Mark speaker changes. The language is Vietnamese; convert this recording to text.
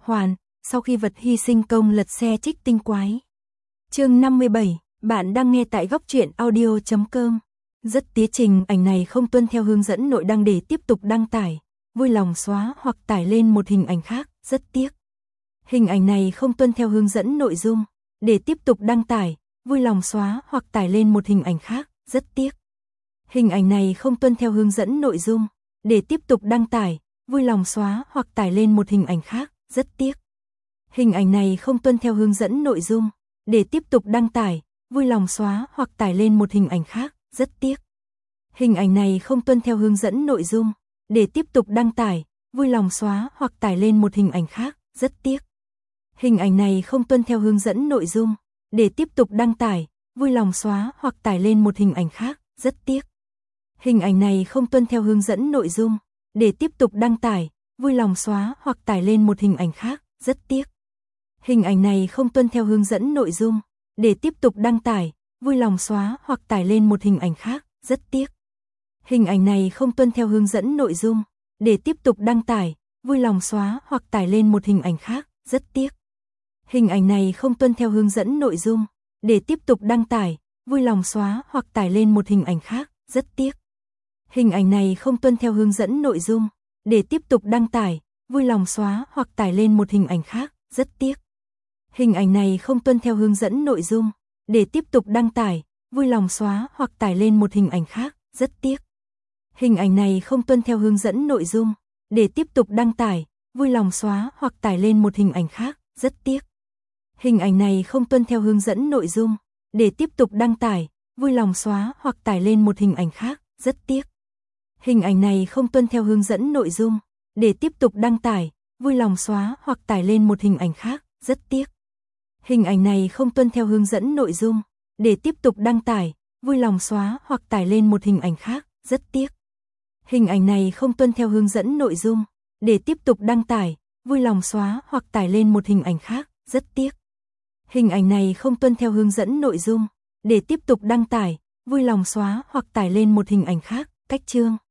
Speaker 1: Hoàn, sau khi vật hy sinh công lật xe trích tinh quái. Chương 57, bạn đang nghe tại góc truyện audio.com. Rất tía trình, ảnh này không tuân theo hướng dẫn nội đăng để tiếp tục đăng tải. Vui lòng xóa hoặc tải lên một hình ảnh khác, rất tiếc. Hình ảnh này không tuân theo hướng dẫn nội dung, để tiếp tục đăng tải. Vui lòng xóa hoặc tải lên một hình ảnh khác, rất tiếc. Hình ảnh này không tuân theo hướng dẫn nội dung, để tiếp tục đăng tải. Vui lòng xóa hoặc tải lên một hình ảnh khác, rất tiếc. Hình ảnh này không tuân theo hướng dẫn nội dung, để tiếp tục đăng tải. Vui lòng xóa hoặc tải lên một hình ảnh khác, rất tiếc. Hình ảnh này không tuân theo hướng dẫn nội dung, để tiếp tục đăng tải. Vui lòng xóa hoặc tải lên một hình ảnh khác, rất tiếc. Hình ảnh này không tuân theo hướng dẫn nội dung, để tiếp tục đăng tải. Vui lòng xóa hoặc tải lên một hình ảnh khác, rất tiếc. Hình ảnh này không tuân theo hướng dẫn nội dung, để tiếp tục đăng tải. Vui lòng xóa hoặc tải lên một hình ảnh khác, rất tiếc. Hình ảnh này không tuân theo hướng dẫn nội dung, để tiếp tục đăng tải. Vui lòng xóa hoặc tải lên một hình ảnh khác, rất tiếc. Hình ảnh này không tuân theo hướng dẫn nội dung, để tiếp tục đăng tải. Vui lòng xóa hoặc tải lên một hình ảnh khác, rất tiếc. Hình ảnh này không tuân theo hướng dẫn nội dung, để tiếp tục đăng tải. Vui lòng xóa hoặc tải lên một hình ảnh khác, rất tiếc. Hình ảnh này không tuân theo hướng dẫn nội dung, để tiếp tục đăng tải. Vui lòng xóa hoặc tải lên một hình ảnh khác, rất tiếc. Hình ảnh này không tuân theo hướng dẫn nội dung, để tiếp tục đăng tải. Vui lòng xóa hoặc tải lên một hình ảnh khác, rất tiếc. Hình ảnh này không tuân theo hướng dẫn nội dung, để tiếp tục đăng tải. Vui lòng xóa hoặc tải lên một hình ảnh khác, rất tiếc. Hình ảnh này không tuân theo hướng dẫn nội dung, để tiếp tục đăng tải. Vui lòng xóa hoặc tải lên một hình ảnh khác, rất tiếc. Hình ảnh này không tuân theo hướng dẫn nội dung, để tiếp tục đăng tải. Vui lòng xóa hoặc tải lên một hình ảnh khác, rất tiếc. Hình ảnh này không tuân theo hướng dẫn nội dung, để tiếp tục đăng tải. Vui lòng xóa hoặc tải lên một hình ảnh khác, rất tiếc. Hình ảnh này không tuân theo hướng dẫn nội dung, để tiếp tục đăng tải. Vui lòng xóa hoặc tải lên một hình ảnh khác, rất tiếc. Hình ảnh này không tuân theo hướng dẫn nội dung, để tiếp tục đăng tải. Vui lòng xóa hoặc tải lên một hình ảnh khác, cách chương.